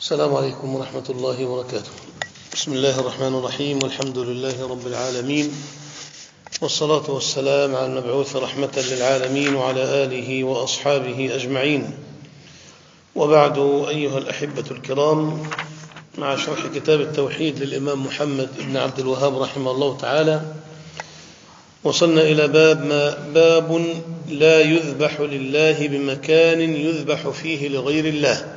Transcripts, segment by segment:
السلام عليكم ورحمة الله وبركاته. بسم الله الرحمن الرحيم، والحمد لله رب العالمين، والصلاة والسلام على المبعوث رحمة للعالمين وعلى آله وأصحابه أجمعين. وبعد، أيها الأحبة الكرام، مع شرح كتاب التوحيد للإمام محمد بن عبد الوهاب رحمه الله تعالى، وصلنا إلى باب لا يذبح لله بمكان يذبح فيه لغير الله.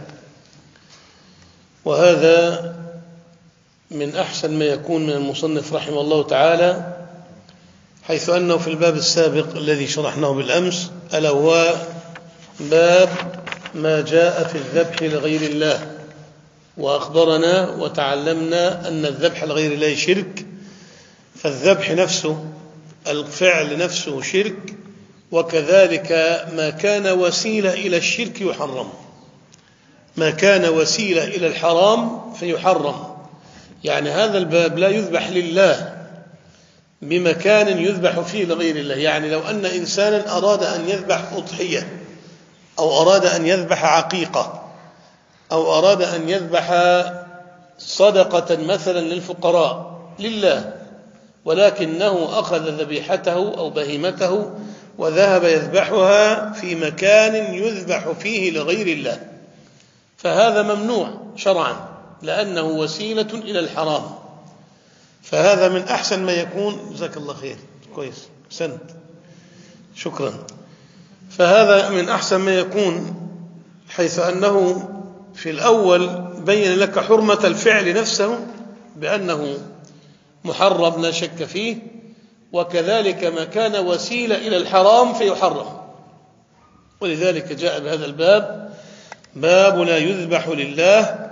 وهذا من أحسن ما يكون من المصنف رحمه الله تعالى، حيث أنه في الباب السابق الذي شرحناه بالأمس، ألا هو باب ما جاء في الذبح لغير الله، وأخبرنا وتعلمنا أن الذبح لغير الله شرك، فالذبح نفسه، الفعل نفسه شرك، وكذلك ما كان وسيلة إلى الشرك يحرم، ما كان وسيلة إلى الحرام فيحرم. يعني هذا الباب لا يذبح لله بمكان يذبح فيه لغير الله. يعني لو أن إنسانا أراد أن يذبح أضحية، أو أراد أن يذبح عقيقة، أو أراد أن يذبح صدقة مثلا للفقراء لله، ولكنه أخذ ذبيحته أو بهيمته وذهب يذبحها في مكان يذبح فيه لغير الله، فهذا ممنوع شرعا، لأنه وسيلة إلى الحرام. فهذا من أحسن ما يكون. جزاك الله خير، كويس، سنت، شكرا. فهذا من أحسن ما يكون، حيث أنه في الأول بين لك حرمة الفعل نفسه بأنه محرم لا شك فيه، وكذلك ما كان وسيلة إلى الحرام فيحرم. ولذلك جاء بهذا الباب، باب لا يذبح لله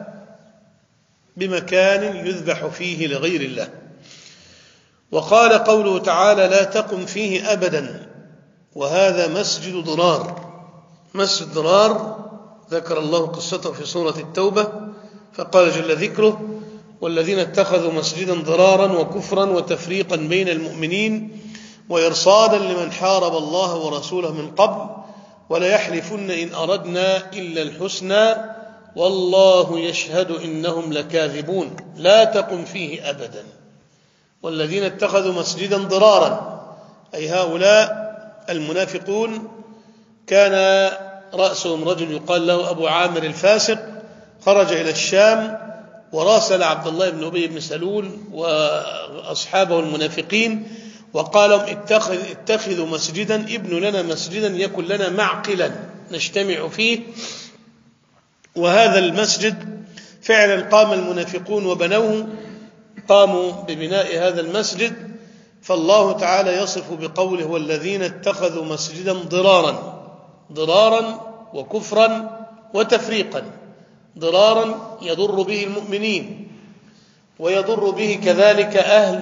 بمكان يذبح فيه لغير الله. وقال قوله تعالى: لا تقم فيه أبدا، وهذا مسجد ضرار. مسجد ضرار ذكر الله قصته في سورة التوبة، فقال جل ذكره: والذين اتخذوا مسجدا ضرارا وكفرا وتفريقا بين المؤمنين وإرصادا لمن حارب الله ورسوله من قبل وليحلفن إن أردنا إلا الحسنى والله يشهد إنهم لكاذبون. لا تقم فيه أبدا. والذين اتخذوا مسجدا ضرارا، أي هؤلاء المنافقون، كان رأسهم رجل يقال له أبو عامر الفاسق، خرج إلى الشام وراسل عبد الله بن أبي بن سلول وأصحابه المنافقين، وقال لهم: اتخذوا مسجدا، ابنوا لنا مسجدا يكن لنا معقلا نجتمع فيه. وهذا المسجد فعلا قام المنافقون وبنوه، قاموا ببناء هذا المسجد. فالله تعالى يصف بقوله: والذين اتخذوا مسجدا ضرارا وكفرا وتفريقا. ضرارا يضر به المؤمنين، ويضر به كذلك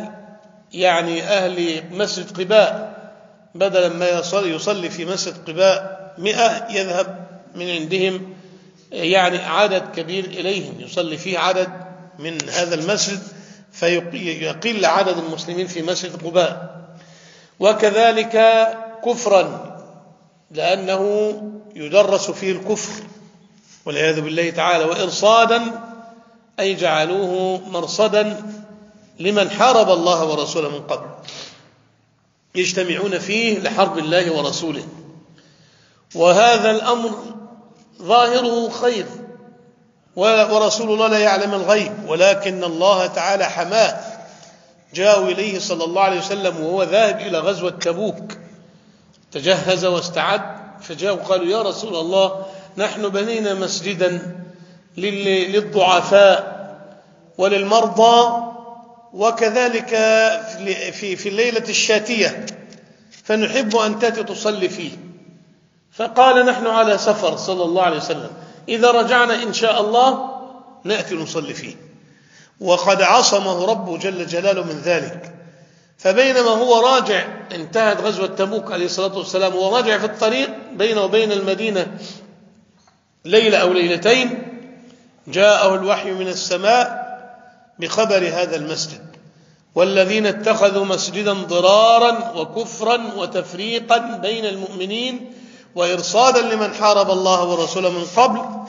أهل مسجد قباء، بدلا ما يصلي في مسجد قباء 100 يذهب من عندهم عدد كبير إليهم يصلي فيه عدد من هذا المسجد، فيقل عدد المسلمين في مسجد قباء. وكذلك كفرا، لأنه يدرس فيه الكفر والعياذ بالله تعالى. وإرصادا، أي جعلوه مرصدا لمن حارب الله ورسوله من قبل، يجتمعون فيه لحرب الله ورسوله. وهذا الأمر ظاهره خير، ورسول الله لا يعلم الغيب، ولكن الله تعالى حماه. جاءوا إليه صلى الله عليه وسلم وهو ذاهب إلى غزوة تبوك، تجهز واستعد، فجاءوا قالوا: يا رسول الله، نحن بنينا مسجدا للضعفاء وللمرضى، وكذلك في الليلة الشاتية، فنحب أن تأتي تصلي فيه. فقال: نحن على سفر صلى الله عليه وسلم، إذا رجعنا إن شاء الله نأتي نصلي فيه. وقد عصمه ربه جل جلاله من ذلك. فبينما هو راجع، انتهت غزوة تبوك عليه الصلاة والسلام، وهو راجع في الطريق بينه وبين المدينة ليلة أو ليلتين، جاءه الوحي من السماء بخبر هذا المسجد: والذين اتخذوا مسجدا ضرارا وكفرا وتفريقا بين المؤمنين وإرصادا لمن حارب الله ورسوله من قبل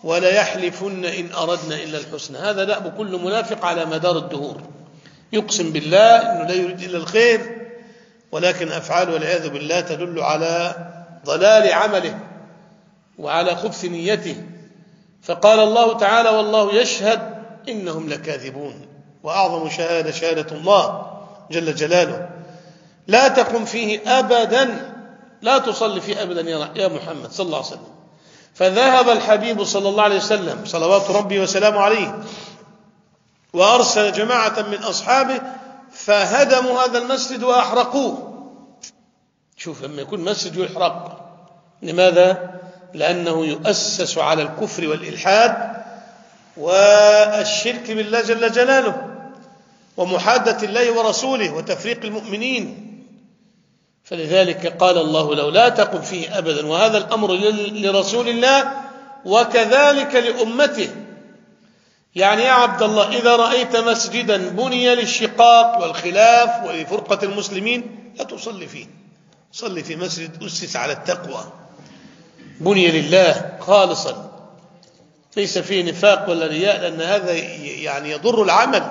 ولا يحلفن إن أردنا إلا الحسنى. هذا دأب كل منافق على مدار الدهور، يقسم بالله أنه لا يريد إلا الخير، ولكن أفعاله والعياذ بالله تدل على ضلال عمله وعلى خبث نيته. فقال الله تعالى: والله يشهد إنهم لكاذبون. وأعظم شهادة شهادة الله جل جلاله. لا تقم فيه أبدا، لا تصلي فيه أبدا يا محمد صلى الله عليه وسلم. فذهب الحبيب صلى الله عليه وسلم صلوات ربي وسلامه عليه وأرسل جماعة من أصحابه فهدموا هذا المسجد وأحرقوه. شوف، لما يكون مسجد يحرق، لماذا؟ لأنه يؤسس على الكفر والإلحاد والشرك بالله جل جلاله ومحادة الله ورسوله وتفريق المؤمنين. فلذلك قال الله: لو لا تقم فيه أبدا. وهذا الأمر لرسول الله وكذلك لأمته. يعني يا عبد الله، إذا رأيت مسجدا بني للشقاق والخلاف ولفرقة المسلمين لا تصلي فيه. صلي في مسجد أسس على التقوى، بني لله خالصا، ليس فيه نفاق ولا رياء، لأن هذا يعني يضر العمل.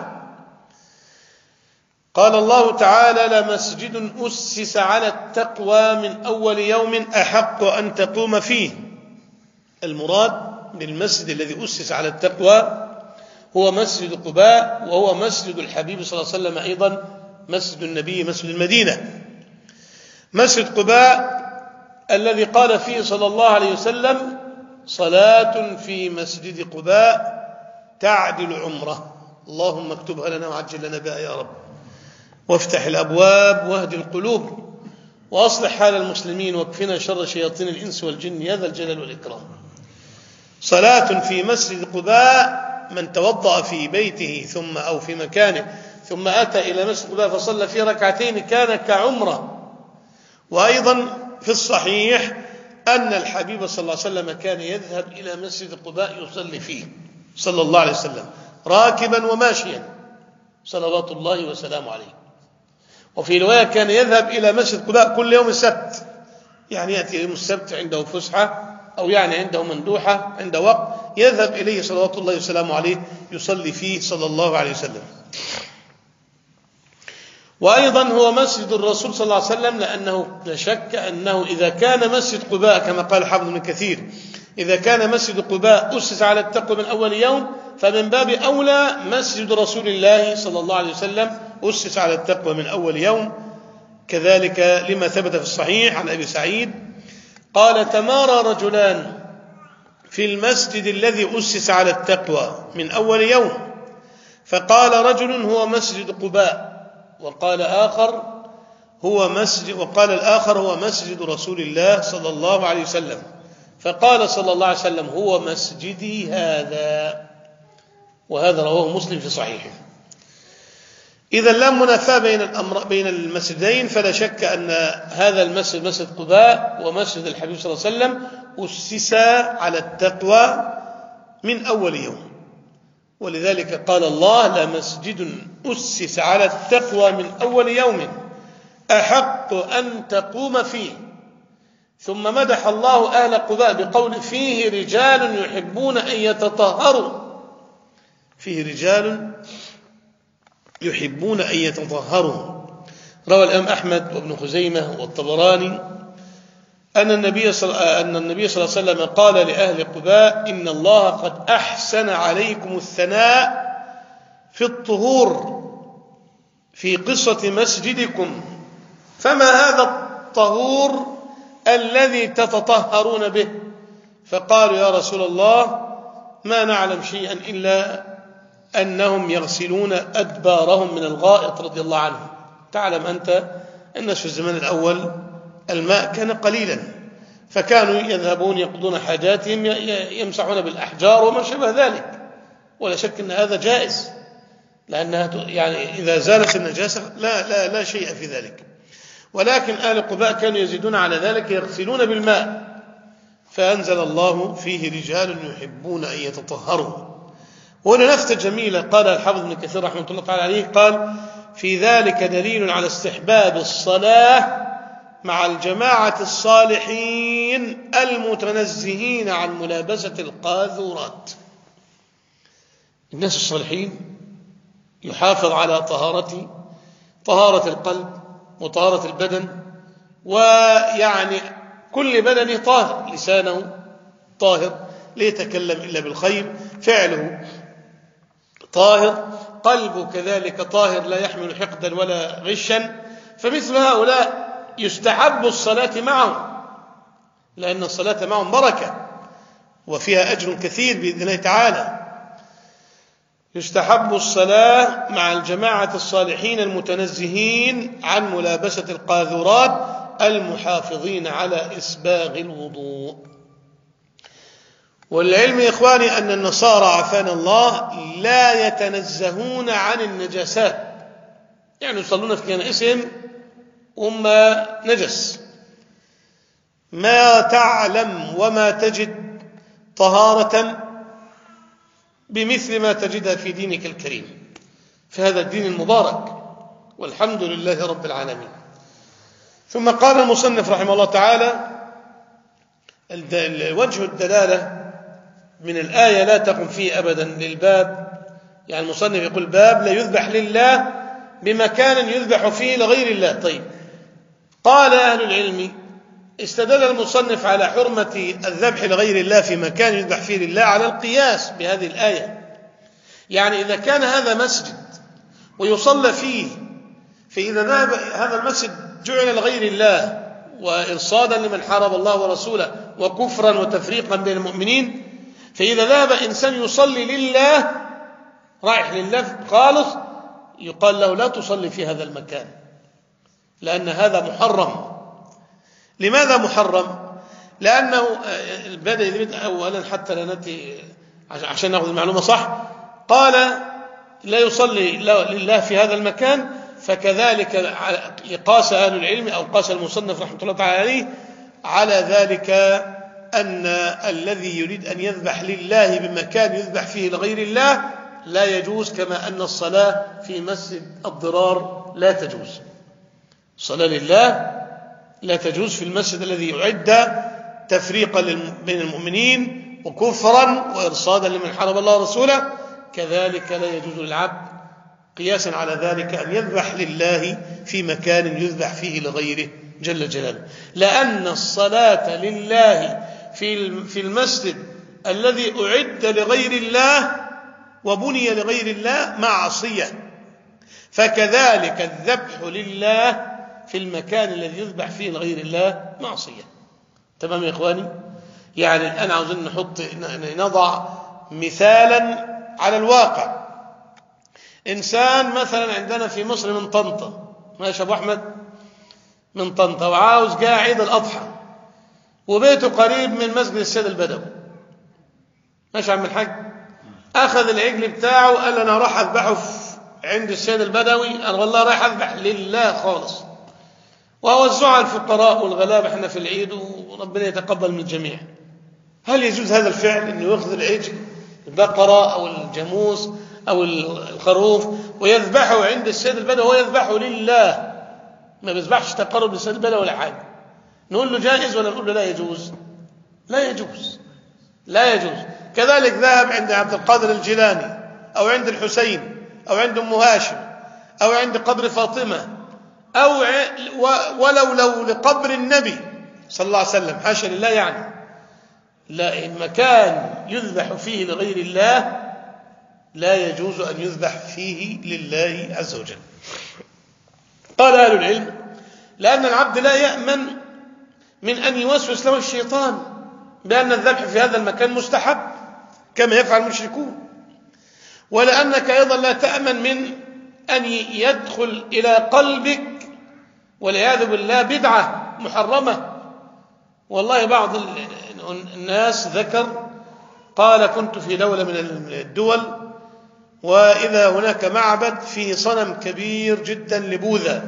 قال الله تعالى: لمسجد أسس على التقوى من أول يوم أحق أن تقوم فيه. المراد بالمسجد الذي أسس على التقوى هو مسجد قباء، وهو مسجد الحبيب صلى الله عليه وسلم، أيضا مسجد النبي، مسجد المدينة. مسجد قباء الذي قال فيه صلى الله عليه وسلم: صلاة في مسجد قباء تعدل عمرة. اللهم اكتبها لنا وعجل لنا بها يا رب، وافتح الأبواب واهد القلوب وأصلح حال المسلمين واكفنا شر شياطين الإنس والجن يا ذا الجلال والإكرام. صلاة في مسجد قباء، من توضأ في بيته ثم أو في مكانه ثم أتى إلى مسجد قباء فصلى فيه ركعتين كان كعمرة. وأيضا في الصحيح أن الحبيب صلى الله عليه وسلم كان يذهب إلى مسجد قباء يصلي فيه صلى الله عليه وسلم راكبا وماشيا صلوات الله وسلامه عليه. وفي رواية كان يذهب إلى مسجد قباء كل يوم السبت، يعني يأتي يوم السبت عنده فسحة أو يعني عنده مندوحة، عنده وقت يذهب إليه صلوات الله وسلامه عليه يصلي فيه صلى الله عليه وسلم. وأيضا هو مسجد الرسول صلى الله عليه وسلم، لأنه لا شك أنه إذا كان مسجد قباء كما قال حافظ ابن كثير: إذا كان مسجد قباء أسس على التقوى من أول يوم، فمن باب أولى مسجد رسول الله صلى الله عليه وسلم أسس على التقوى من أول يوم. كذلك لما ثبت في الصحيح عن أبي سعيد قال: تمارى رجلان في المسجد الذي أسس على التقوى من أول يوم، فقال رجل: هو مسجد قباء، وقال الآخر هو مسجد رسول الله صلى الله عليه وسلم، فقال صلى الله عليه وسلم: هو مسجدي هذا. وهذا رواه مسلم في صحيحه. إذا لا منافاة بين المسجدين، فلا شك أن هذا المسجد مسجد قباء ومسجد الحبيب صلى الله عليه وسلم أسس على التقوى من أول يوم. ولذلك قال الله: لمسجد أسس على التقوى من أول يوم أحق أن تقوم فيه. ثم مدح الله أهل قباء بقول: فيه رجال يحبون أن يتطهروا. فيه رجال يحبون أن يتطهروا. روى الإمام أحمد وابن خزيمة والطبراني أن النبي صلى الله عليه وسلم قال لأهل قباء: إن الله قد أحسن عليكم الثناء في الطهور في قصة مسجدكم، فما هذا الطهور الذي تتطهرون به؟ فقالوا: يا رسول الله ما نعلم شيئا إلا أنهم يغسلون أدبارهم من الغائط رضي الله عنه. تعلم أنت أن في الزمان الأول الماء كان قليلا، فكانوا يذهبون يقضون حاجاتهم يمسحون بالأحجار وما شابه ذلك. ولا شك أن هذا جائز، لأنها يعني إذا زالت النجاسة لا شيء في ذلك. ولكن أهل قباء كانوا يزيدون على ذلك، يغسلون بالماء. فأنزل الله: فيه رجال يحبون أن يتطهروا. وهنا نفتة جميلة قال الحافظ ابن كثير رحمه الله تعالى عليه، قال: في ذلك دليل على استحباب الصلاة مع الجماعة الصالحين المتنزهين عن ملابسة القاذورات. الناس الصالحين يحافظ على طهارة القلب وطهارة البدن، ويعني كل بدنه طاهر، لسانه طاهر لا يتكلم إلا بالخير، فعله طاهر، قلبه كذلك طاهر لا يحمل حقدا ولا غشا. فمثل هؤلاء يستحب الصلاة معهم، لأن الصلاة معهم بركة وفيها أجر كثير بإذن الله تعالى. يستحب الصلاة مع الجماعة الصالحين المتنزهين عن ملابسة القاذورات المحافظين على إسباغ الوضوء. والعلم يا إخواني أن النصارى عافانا الله لا يتنزهون عن النجاسات، يعني يصلون في كنائسهم هم نجس، ما تعلم وما تجد طهارة بمثل ما تجدها في دينك الكريم، في هذا الدين المبارك، والحمد لله رب العالمين. ثم قال المصنف رحمه الله تعالى: وجه الدلالة من الآية لا تقم فيه أبدا للباب، يعني المصنف يقول باب لا يذبح لله بمكان يذبح فيه لغير الله. طيب، قال أهل العلم استدل المصنف على حرمة الذبح لغير الله في مكان يذبح فيه لله على القياس بهذه الآية. يعني إذا كان هذا مسجد ويصلى فيه، فإذا ذهب هذا المسجد جعل لغير الله وإرصادا لمن حارب الله ورسوله وكفرا وتفريقا بين المؤمنين، فإذا ذهب إنسان يصلي لله، رايح لله خالص، يقال له لا تصلي في هذا المكان، لأن هذا محرم. لماذا محرم؟ لأنه بدأ أولا حتى لا نأتي عشان نأخذ المعلومة صح، قال لا يصلي لله في هذا المكان، فكذلك قاس أهل العلم أو قاس المصنف رحمة الله تعالى عليه على ذلك أن الذي يريد أن يذبح لله بمكان يذبح فيه لغير الله لا يجوز، كما أن الصلاة في مسجد الضرار لا تجوز. الصلاة لله لا تجوز في المسجد الذي يعد تفريقا بين المؤمنين وكفرا وإرصادا لمن حارب الله ورسوله، كذلك لا يجوز للعبد قياسا على ذلك أن يذبح لله في مكان يذبح فيه لغيره جل جلاله، لأن الصلاة لله في المسجد الذي أعد لغير الله وبني لغير الله معصية، فكذلك الذبح لله في المكان الذي يذبح فيه لغير الله معصية. تمام يا إخواني؟ يعني الآن عاوزين نضع مثالا على الواقع. إنسان مثلا عندنا في مصر من طنطا، ماشي أبو أحمد، من طنطا، وعاوز جاء عيد الأضحى وبيته قريب من مسجد السيد البدوي، ماشي يا عم الحاج، أخذ العجل بتاعه قال أنا راح أذبحه عند السيد البدوي، أنا والله رايح أذبح لله خالص، وأوزعه على الفقراء والغلابة احنا في العيد وربنا يتقبل من الجميع. هل يجوز هذا الفعل، إنه يأخذ العجل البقرة أو الجاموس أو الخروف ويذبحه عند السيد البدوي ويذبحه لله، ما بيذبحش تقرب للسيد البدوي ولا حاجة؟ نقول له جائز ولا نقول له لا يجوز؟ لا يجوز، لا يجوز. كذلك ذهب عند عبد القادر الجيلاني أو عند الحسين أو عند أم هاشم أو عند قبر فاطمة أو ولو لقبر النبي صلى الله عليه وسلم، حاشا لله، يعني لا، مكان يذبح فيه لغير الله لا يجوز أن يذبح فيه لله عز وجل. قال أهل العلم لأن العبد لا يأمن من أن يوسوس له الشيطان بأن الذبح في هذا المكان مستحب كما يفعل المشركون، ولأنك أيضا لا تأمن من أن يدخل إلى قلبك والعياذ بالله بدعة محرمة. والله بعض الناس ذكر قال كنت في دولة من الدول وإذا هناك معبد فيه صنم كبير جدا لبوذا،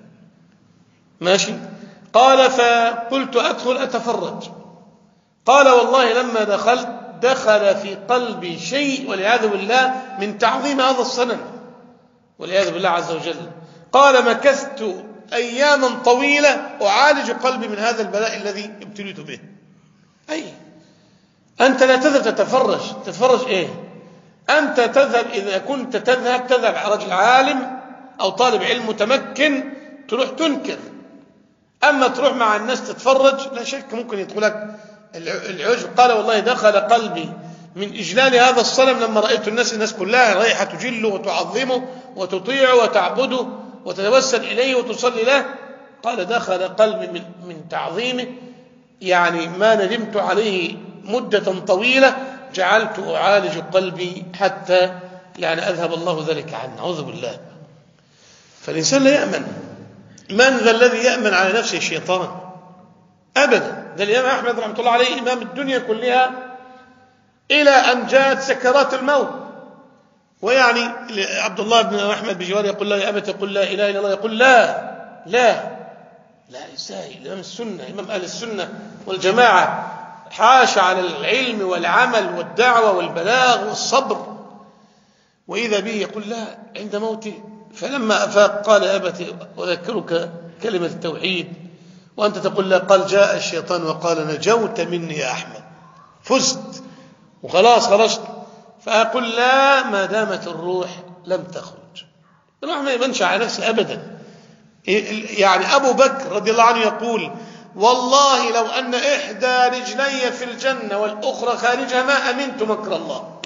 ماشي، قال فقلت أدخل أتفرج، قال والله لما دخل في قلبي شيء والعياذ بالله من تعظيم هذا الصنم والعياذ بالله عز وجل. قال مكثت أياما طويلة أعالج قلبي من هذا البلاء الذي ابتليت به. أي أنت لا تذهب تتفرج إيه؟ أنت تذهب إذا كنت تذهب على رجل عالم أو طالب علم متمكن تروح تنكر. أما تروح مع الناس تتفرج لا شك ممكن يدخلك العجب. قال والله دخل قلبي من إجلال هذا الصنم لما رأيت الناس كلها رايحة تجله وتعظمه وتطيعه وتعبده وتتوسل إليه وتصلي له. قال دخل قلبي من تعظيمه يعني ما ندمت عليه مدة طويلة، جعلت أعالج قلبي حتى يعني أذهب الله ذلك عنه. أعوذ بالله. فالإنسان لا يأمن. من ذا الذي يأمن على نفسه الشيطان؟ أبدا. ده الإمام أحمد رحمة الله عليه إمام الدنيا كلها إلى أن جاءت سكرات الموت. ويعني عبد الله بن أحمد بجوار يقول له يا أبت يقول لا إله إلا الله، يقول لا إزاي؟ إمام السنة، إمام أهل السنة والجماعة، حاش على العلم والعمل والدعوة والبلاغ والصبر، وإذا به يقول لا عند موته. فلما أفاق قال يا أبت أذكرك كلمة التوحيد وأنت تقول لا. قال جاء الشيطان وقال نجوت مني يا أحمد، فزت وخلاص خرجت. فأقول لا ما دامت الروح لم تخرج. الروح ما يمنش على نفسه أبدا. يعني أبو بكر رضي الله عنه يقول والله لو أن إحدى رجلي في الجنة والأخرى خارجها ما أمنت مكر الله.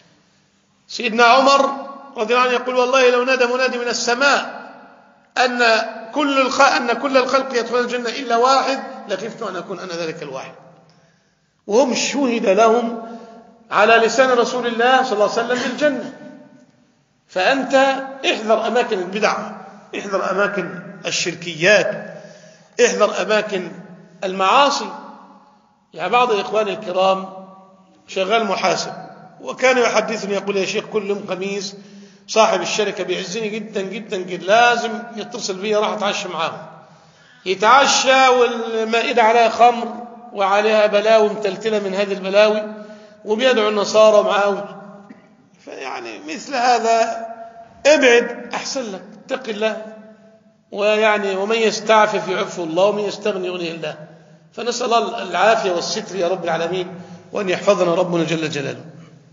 سيدنا عمر رضي الله عنه يقول والله لو نادى منادي من السماء أن كل الخلق يدخلون الجنة إلا واحد لخفت أن أكون أنا ذلك الواحد. وهم شهد لهم على لسان رسول الله صلى الله عليه وسلم بالجنة. فأنت احذر أماكن البدع، احذر أماكن الشركيات، احذر أماكن المعاصي. يعني بعض إخواني الكرام شغال محاسب وكان يحدثني يقول يا شيخ كل يوم خميس صاحب الشركة بيعزني جدا جدا جدا، لازم يتصل بي راح أتعشى معاهم. يتعشى والمائدة عليها خمر وعليها بلاوي متلتلة من هذه البلاوي وبيدعو النصارى معاه. فيعني مثل هذا ابعد أحسن لك، اتق الله. ويعني ومن يستعفف يعفو الله ومن يستغني يغنيه الله. فنسأل الله العافية والستر يا رب العالمين وأن يحفظنا ربنا جل جلاله.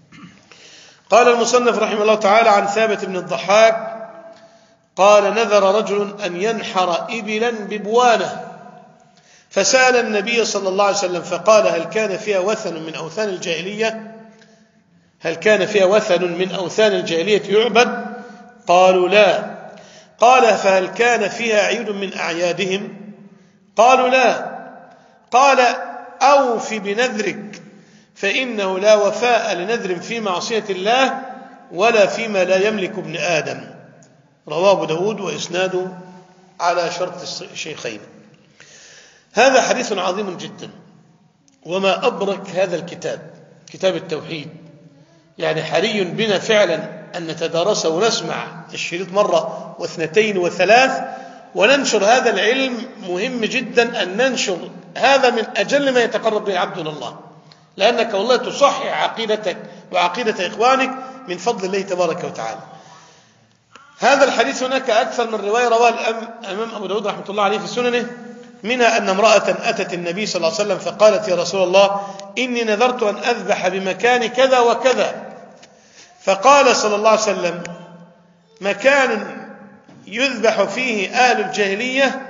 قال المصنف رحمه الله تعالى عن ثابت بن الضحاك قال نذر رجل أن ينحر إبلا ببوانة فسأل النبي صلى الله عليه وسلم فقال هل كان فيها وثن من أوثان الجاهلية؟ هل كان فيها وثن من أوثان الجاهلية يعبد؟ قالوا لا. قال فهل كان فيها عيد من أعيادهم؟ قالوا لا. قال أوف بنذرك فإنه لا وفاء لنذر في معصية الله ولا فيما لا يملك ابن آدم. رواه أبو داود وإسناده على شرط الشيخين. هذا حديث عظيم جدا، وما أبرك هذا الكتاب، كتاب التوحيد. يعني حري بنا فعلا أن نتدارسه ونسمع الشريط مرة واثنتين وثلاث وننشر هذا العلم. مهم جدا أن ننشر هذا من أجل ما يتقرب به العبد إلى الله، لأنك والله تصحح عقيدتك وعقيدة إخوانك من فضل الله تبارك وتعالى. هذا الحديث هناك أكثر من رواية رواه الإمام أبو داود رحمة الله عليه في سننه، منها أن امرأة أتت النبي صلى الله عليه وسلم فقالت يا رسول الله إني نذرت أن أذبح بمكان كذا وكذا. فقال صلى الله عليه وسلم مكان يذبح فيه أهل الجاهلية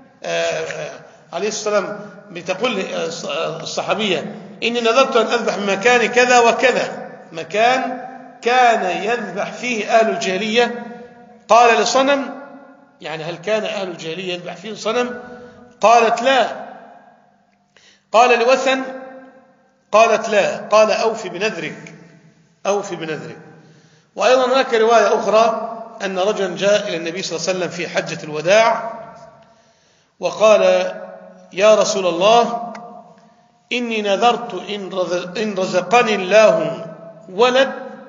عليه السلام بتقول الصحابية إني نذرت أن أذبح بمكان كذا وكذا، مكان كان يذبح فيه أهل الجاهلية. قال لصنم، يعني هل كان أهل الجاهلية يذبح فيه صنم؟ قالت لا. قال لوثن؟ قالت لا. قال أوفي بنذرك، أوفي بنذرك. وأيضا هناك رواية أخرى أن رجلا جاء إلى النبي صلى الله عليه وسلم في حجة الوداع وقال يا رسول الله إني نذرت إن رزقني الله ولد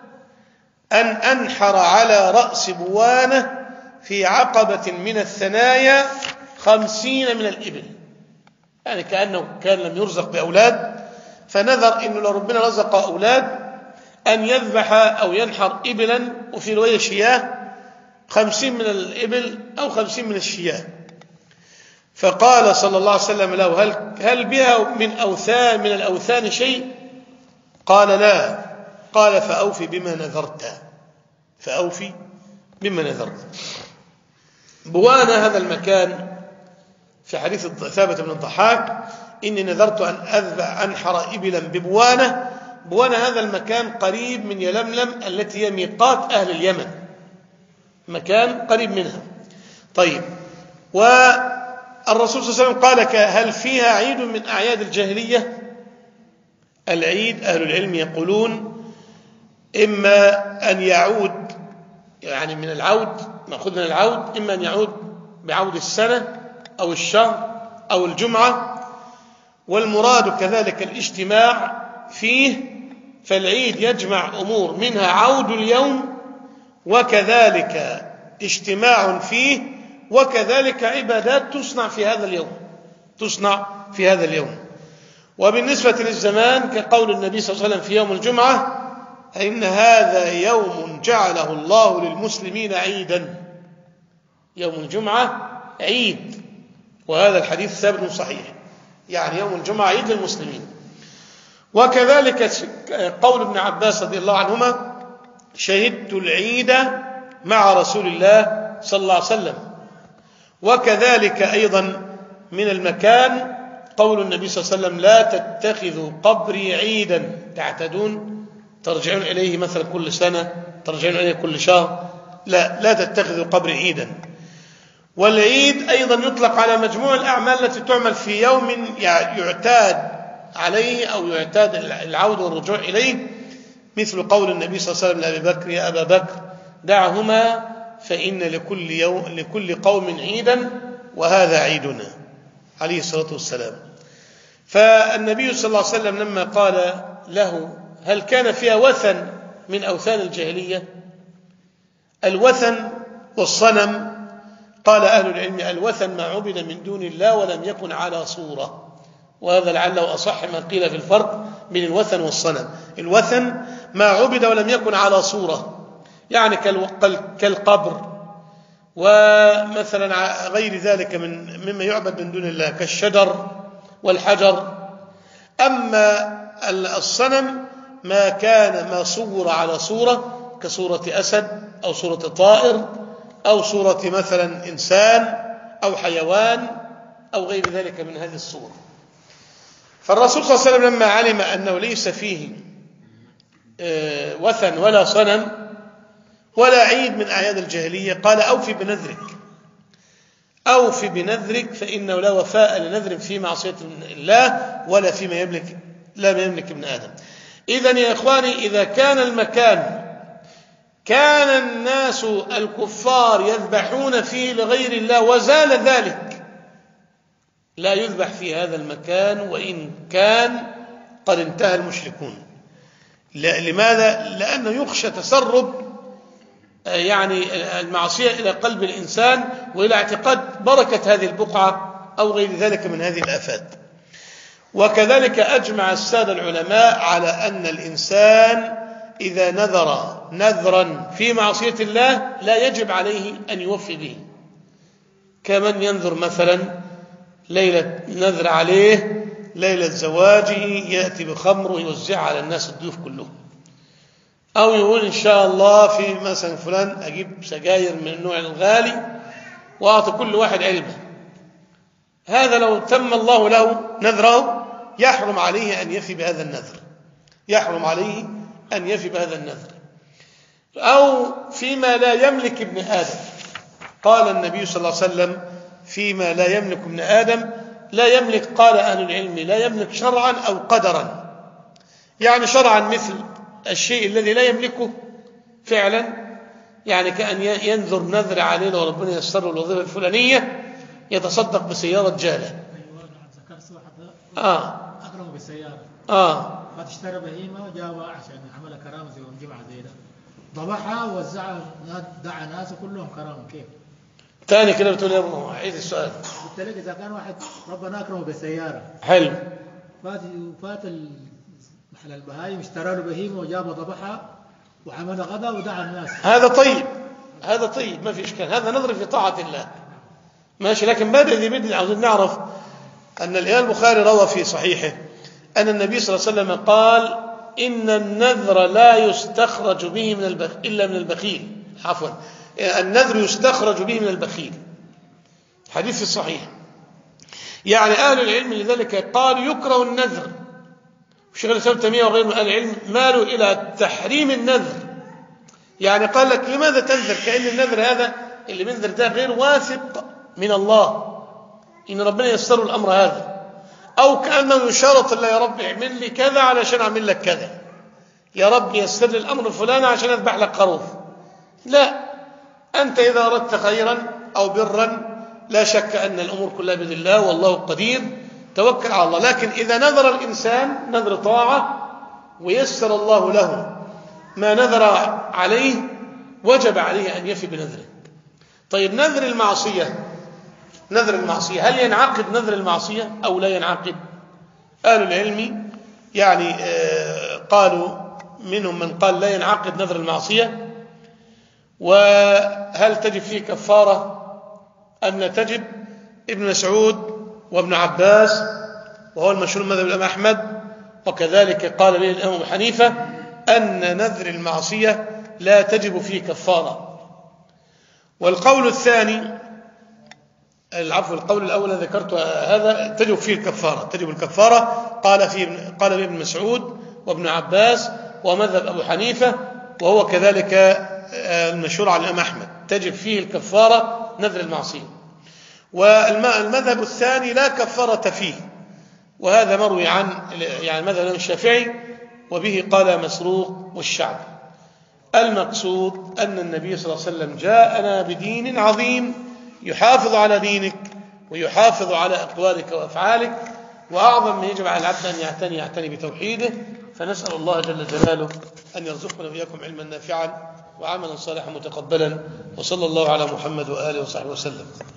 أن أنحر على رأس بوانة في عقبة من الثنايا 50 من الإبل. يعني كأنه كان لم يرزق بأولاد، فنذر إنه لو ربنا رزق أولاد أن يذبح أو ينحر إبلا، وفي رواية شياه 50 من الإبل أو 50 من الشياه. فقال صلى الله عليه وسلم له: هل بها من الأوثان شيء؟ قال: لا. قال: فأوفي بما نذرت. فأوفي بما نذرت. بوانة هذا المكان في حديث ثابت بن الضحاك: إني نذرت أن أنحر إبلا ببوانة. بوانة هذا المكان قريب من يلملم التي هي ميقات أهل اليمن، مكان قريب منها. طيب، والرسول صلى الله عليه وسلم قال: هل فيها عيد من أعياد الجاهلية؟ العيد أهل العلم يقولون إما أن يعود، يعني من العود، مأخوذ من العود، إما أن يعود بعود السنة أو الشهر أو الجمعة، والمراد كذلك الاجتماع فيه. فالعيد يجمع أمور منها عود اليوم، وكذلك اجتماع فيه، وكذلك عبادات تصنع في هذا اليوم. وبالنسبة للزمان كقول النبي صلى الله عليه وسلم في يوم الجمعة: إن هذا يوم جعله الله للمسلمين عيدا. يوم الجمعة عيد، وهذا الحديث ثابت صحيح، يعني يوم الجمعة عيد للمسلمين. وكذلك قول ابن عباس رضي الله عنهما: شهدت العيد مع رسول الله صلى الله عليه وسلم. وكذلك أيضا من المكان قول النبي صلى الله عليه وسلم: لا تتخذوا قبري عيدا تعتدون، ترجعون إليه مثلا كل سنة، ترجعون إليه كل شهر. لا تتخذوا قبري عيدا. والعيد أيضا يطلق على مجموع الأعمال التي تعمل في يوم يعتاد عليه أو يعتاد العودة والرجوع إليه، مثل قول النبي صلى الله عليه وسلم لأبي بكر: يا أبا بكر دعهما فإن لكل قوم عيدا وهذا عيدنا، عليه الصلاة والسلام. فالنبي صلى الله عليه وسلم لما قال له: هل كان فيها وثن من أوثان الجاهلية؟ الوثن والصنم، قال أهل العلم: الوثن ما عبد من دون الله ولم يكن على صورة. وهذا لعله أصح ما قيل في الفرق بين الوثن والصنم. الوثن ما عبد ولم يكن على صورة، يعني كالقبر ومثلا غير ذلك مما يعبد من دون الله كالشجر والحجر. أما الصنم ما صور على صورة، كصورة أسد أو صورة طائر أو صورة مثلا إنسان أو حيوان أو غير ذلك من هذه الصور. فالرسول صلى الله عليه وسلم لما علم أنه ليس فيه وثن ولا صنم ولا عيد من أعياد الجاهلية، قال: أوفي بنذرك فإنه لا وفاء لنذر في معصية الله ولا فيما يملك ابن آدم. إذن يا إخواني، إذا كان المكان كان الناس الكفار يذبحون فيه لغير الله وزال ذلك، لا يذبح في هذا المكان وإن كان قد انتهى المشركون. لماذا؟ لأنه يخشى تسرب يعني المعصية إلى قلب الإنسان وإلى اعتقاد بركة هذه البقعة أو غير ذلك من هذه الآفات. وكذلك أجمع السادة العلماء على أن الإنسان إذا نذر نذرا في معصية الله لا يجب عليه أن يوفي به، كمن ينذر مثلا ليلة نذر عليه ليلة زواجه يأتي بخمر ويوزع على الناس الضيوف كلهم، أو يقول إن شاء الله في مثلا فلان أجيب سجاير من النوع الغالي وأعطي كل واحد علبة. هذا لو تم الله له نذره يحرم عليه أن يفي بهذا النذر، يحرم عليه أن يفي بهذا النذر. أو فيما لا يملك ابن آدم، قال النبي صلى الله عليه وسلم: فيما لا يملك ابن آدم. لا يملك، قال أهل العلم، لا يملك شرعا أو قدرا. يعني شرعا مثل الشيء الذي لا يملكه فعلا، يعني كأن ينذر نذر عليه لو ربنا يسر الوظيفة الفلانية يتصدق بسيارة جالة. أكرمه بالسيارة. فتشترى بهيمة وجابها عشان عمل كرامة زي يوم جمعة زي ده، ضبحها ووزعها، دعا ناس كلهم كرامة. كيف؟ تاني كده بتقول يا ابنه عيد السؤال. قلت لك إذا كان واحد ربنا أكرمه بالسيارة حلو، فات محل البهايم اشترى له بهيمة وجابها ضبحها وعمل غدا ودعا الناس. هذا طيب ما في إشكال، هذا نظر في طاعة الله. ماشي. لكن بدأ عاوزين نعرف أن الإمام البخاري روى في صحيحه أن النبي صلى الله عليه وسلم قال إن النذر لا يستخرج به إلا من البخيل. عفوا، النذر يستخرج به من البخيل، حديث الصحيح. يعني أهل العلم لذلك قال يكره النذر. الشيخ الإسلام ابن تيمية وغيره من أهل العلم مالوا إلى تحريم النذر. يعني قال لك لماذا تنذر؟ كأن النذر هذا اللي بينذر ده غير واثق من الله إن ربنا ييسر الأمر هذا، أو كأنه يشارط الله يا رب اعمل لي كذا علشان أعمل لك كذا، يا رب ييسر لي الأمر الفلاني عشان أذبح لك خروف. لا، أنت إذا أردت خيرا أو برا لا شك أن الأمور كلها بيد الله والله قدير، توكل على الله. لكن إذا نذر الإنسان نذر طاعة ويسر الله له ما نذر عليه وجب عليه أن يفي بنذره. طيب نذر المعصية هل ينعقد نذر المعصية أو لا ينعقد؟ أهل العلم يعني قالوا منهم من قال لا ينعقد نذر المعصية. وهل تجب فيه كفارة أم لا تجب؟ ابن مسعود وابن عباس وهو المشهور مذهب الإمام أحمد، وكذلك قال به الإمام أبو حنيفة أن نذر المعصية لا تجب فيه كفارة. والقول الثاني القول الأول ذكرت هذا تجب فيه الكفارة، تجب الكفارة. قال به ابن مسعود وابن عباس ومذهب أبو حنيفة، وهو كذلك المشهور عن الإمام أحمد، تجب فيه الكفارة نذر المعصية. والمذهب الثاني لا كفارة فيه، وهذا مروي عن يعني مذهب الشافعي، وبه قال مسروق والشعبي. المقصود أن النبي صلى الله عليه وسلم جاءنا بدين عظيم يحافظ على دينك ويحافظ على أقوالك وأفعالك، وأعظم ما يجب على العبد أن يعتني بتوحيده. فنسأل الله جل جلاله أن يرزقنا وإياكم علما نافعا وعملا صالحا متقبلا، وصلى الله على محمد وآله وصحبه وسلم.